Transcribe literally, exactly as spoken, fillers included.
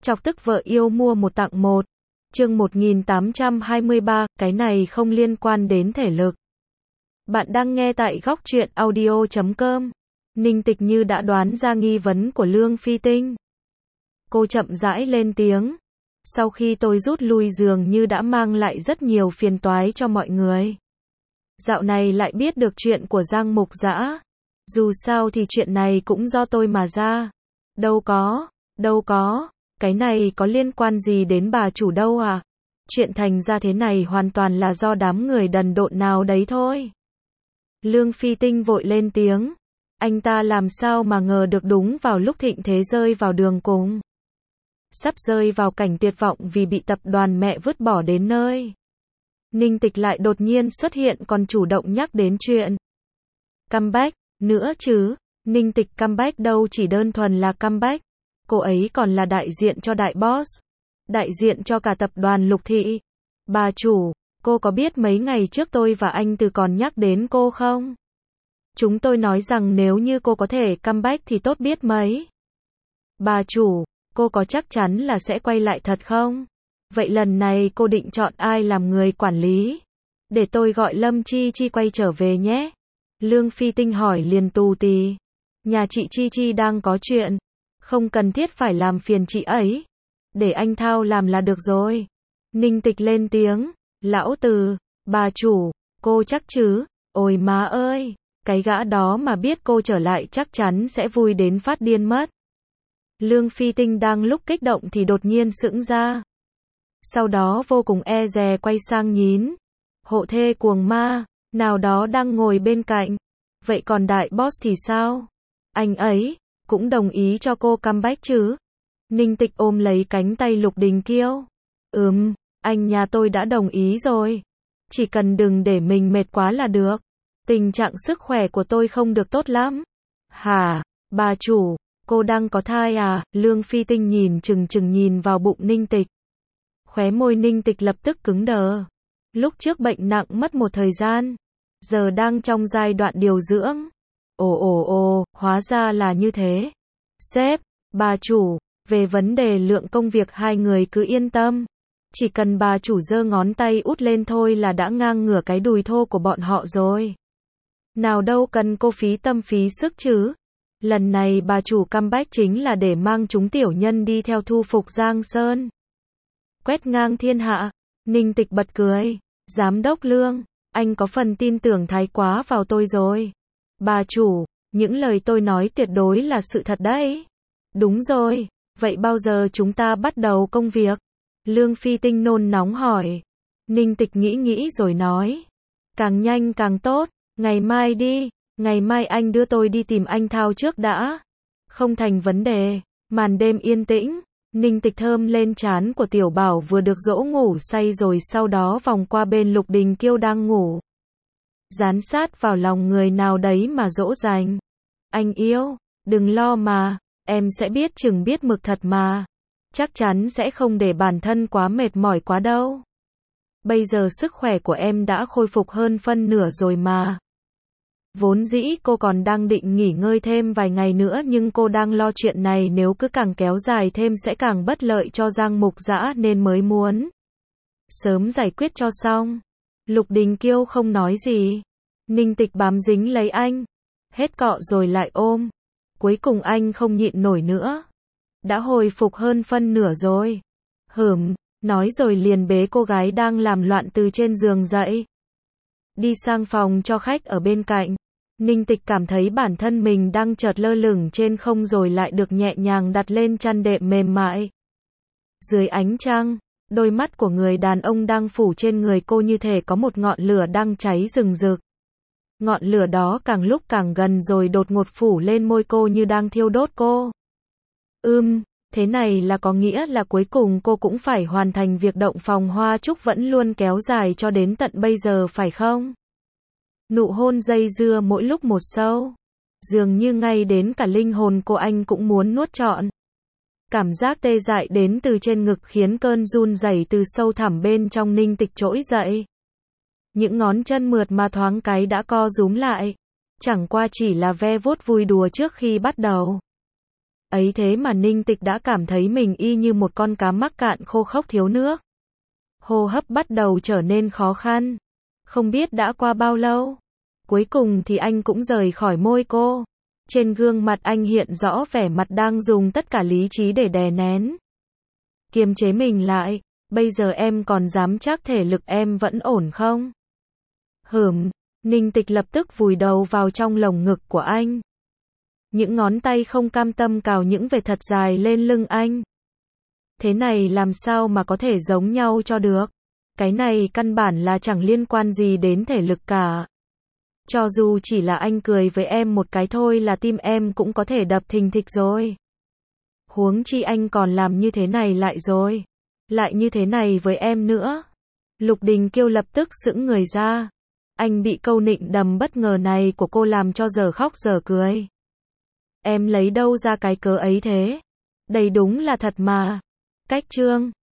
Chọc tức vợ yêu mua một tặng một. Chương một nghìn tám trăm hai mươi ba, cái này không liên quan đến thể lực. Bạn đang nghe tại góc truyện audio chấm com. Ninh Tịch như đã đoán ra nghi vấn của Lương Phi Tinh. Cô chậm rãi lên tiếng. Sau khi tôi rút lui dường như đã mang lại rất nhiều phiền toái cho mọi người. Dạo này lại biết được chuyện của Giang Mục Dã. Dù sao thì chuyện này cũng do tôi mà ra. Đâu có, đâu có, cái này có liên quan gì đến bà chủ đâu à? Chuyện thành ra thế này hoàn toàn là do đám người đần độn nào đấy thôi. Lương Phi Tinh vội lên tiếng. Anh ta làm sao mà ngờ được đúng vào lúc thịnh thế rơi vào đường cùng. Sắp rơi vào cảnh tuyệt vọng vì bị tập đoàn mẹ vứt bỏ đến nơi. Ninh Tịch lại đột nhiên xuất hiện còn chủ động nhắc đến chuyện comeback nữa chứ. Ninh Tịch comeback đâu chỉ đơn thuần là comeback. Cô ấy còn là đại diện cho đại boss. Đại diện cho cả tập đoàn Lục Thị. Bà chủ, cô có biết mấy ngày trước tôi và anh Từ còn nhắc đến cô không? Chúng tôi nói rằng nếu như cô có thể comeback thì tốt biết mấy. Bà chủ, cô có chắc chắn là sẽ quay lại thật không? Vậy lần này cô định chọn ai làm người quản lý? Để tôi gọi Lâm Chi Chi quay trở về nhé. Lương Phi Tinh hỏi liền tù tì. Nhà chị Chi Chi đang có chuyện. Không cần thiết phải làm phiền chị ấy. Để anh Thao làm là được rồi. Ninh Tịch lên tiếng. Lão Từ, bà chủ, cô chắc chứ? Ôi má ơi, cái gã đó mà biết cô trở lại chắc chắn sẽ vui đến phát điên mất. Lương Phi Tinh đang lúc kích động thì đột nhiên sững ra. Sau đó vô cùng e dè quay sang nhín. Hộ thê cuồng ma, nào đó đang ngồi bên cạnh. Vậy còn đại boss thì sao? Anh ấy cũng đồng ý cho cô comeback chứ? Ninh Tịch ôm lấy cánh tay Lục Đình Kiêu. Ừm, anh nhà tôi đã đồng ý rồi. Chỉ cần đừng để mình mệt quá là được. Tình trạng sức khỏe của tôi không được tốt lắm. Hả, bà chủ, cô đang có thai à? Lương Phi Tinh nhìn chừng chừng nhìn vào bụng Ninh Tịch. Khóe môi Ninh Tịch lập tức cứng đờ. Lúc trước bệnh nặng mất một thời gian. Giờ đang trong giai đoạn điều dưỡng. Ồ ồ ồ, hóa ra là như thế. Sếp, bà chủ, về vấn đề lượng công việc hai người cứ yên tâm. Chỉ cần bà chủ giơ ngón tay út lên thôi là đã ngang ngửa cái đùi thô của bọn họ rồi. Nào đâu cần cô phí tâm phí sức chứ. Lần này bà chủ comeback chính là để mang chúng tiểu nhân đi theo thu phục Giang Sơn. Quét ngang thiên hạ. Ninh Tịch bật cười. Giám đốc Lương, anh có phần tin tưởng thái quá vào tôi rồi. Bà chủ, những lời tôi nói tuyệt đối là sự thật đấy. Đúng rồi, vậy bao giờ chúng ta bắt đầu công việc? Lương Phi Tinh nôn nóng hỏi. Ninh Tịch nghĩ nghĩ rồi nói. Càng nhanh càng tốt, ngày mai đi, ngày mai anh đưa tôi đi tìm anh Thao trước đã. Không thành vấn đề. Màn đêm yên tĩnh, Ninh Tịch thơm lên trán của Tiểu Bảo vừa được dỗ ngủ say rồi sau đó vòng qua bên Lục Đình Kiêu đang ngủ. Dán sát vào lòng người nào đấy mà dỗ dành. Anh yêu, đừng lo mà, em sẽ biết chừng biết mực thật mà. Chắc chắn sẽ không để bản thân quá mệt mỏi quá đâu. Bây giờ sức khỏe của em đã khôi phục hơn phân nửa rồi mà. Vốn dĩ cô còn đang định nghỉ ngơi thêm vài ngày nữa nhưng cô đang lo chuyện này nếu cứ càng kéo dài thêm sẽ càng bất lợi cho Giang Mục Dã nên mới muốn sớm giải quyết cho xong. Lục Đình Kiêu không nói gì. Ninh Tịch bám dính lấy anh. Hết cọ rồi lại ôm. Cuối cùng anh không nhịn nổi nữa. Đã hồi phục hơn phân nửa rồi. Hửm, nói rồi liền bế cô gái đang làm loạn từ trên giường dậy. Đi sang phòng cho khách ở bên cạnh. Ninh Tịch cảm thấy bản thân mình đang chợt lơ lửng trên không rồi lại được nhẹ nhàng đặt lên chăn đệm mềm mại. Dưới ánh trăng, đôi mắt của người đàn ông đang phủ trên người cô như thể có một ngọn lửa đang cháy rừng rực. Ngọn lửa đó càng lúc càng gần rồi đột ngột phủ lên môi cô như đang thiêu đốt cô. Ưm, thế này là có nghĩa là cuối cùng cô cũng phải hoàn thành việc động phòng hoa trúc vẫn luôn kéo dài cho đến tận bây giờ phải không? Nụ hôn dây dưa mỗi lúc một sâu. Dường như ngay đến cả linh hồn cô anh cũng muốn nuốt trọn. Cảm giác tê dại đến từ trên ngực khiến cơn run rẩy từ sâu thẳm bên trong Ninh Tịch trỗi dậy. Những ngón chân mượt mà thoáng cái đã co rúm lại. Chẳng qua chỉ là ve vuốt vui đùa trước khi bắt đầu. Ấy thế mà Ninh Tịch đã cảm thấy mình y như một con cá mắc cạn khô khốc thiếu nước. Hô hấp bắt đầu trở nên khó khăn. Không biết đã qua bao lâu. Cuối cùng thì anh cũng rời khỏi môi cô. Trên gương mặt anh hiện rõ vẻ mặt đang dùng tất cả lý trí để đè nén. Kiềm chế mình lại. Bây giờ em còn dám chắc thể lực em vẫn ổn không? Hửm. Ninh Tịch lập tức vùi đầu vào trong lồng ngực của anh. Những ngón tay không cam tâm cào những vệt thật dài lên lưng anh. Thế này làm sao mà có thể giống nhau cho được? Cái này căn bản là chẳng liên quan gì đến thể lực cả. Cho dù chỉ là anh cười với em một cái thôi là tim em cũng có thể đập thình thịch rồi. Huống chi anh còn làm như thế này lại rồi. Lại như thế này với em nữa. Lục Đình Kiêu lập tức sững người ra. Anh bị câu nịnh đầm bất ngờ này của cô làm cho giờ khóc giờ cười. Em lấy đâu ra cái cớ ấy thế? Đây đúng là thật mà. Cách chương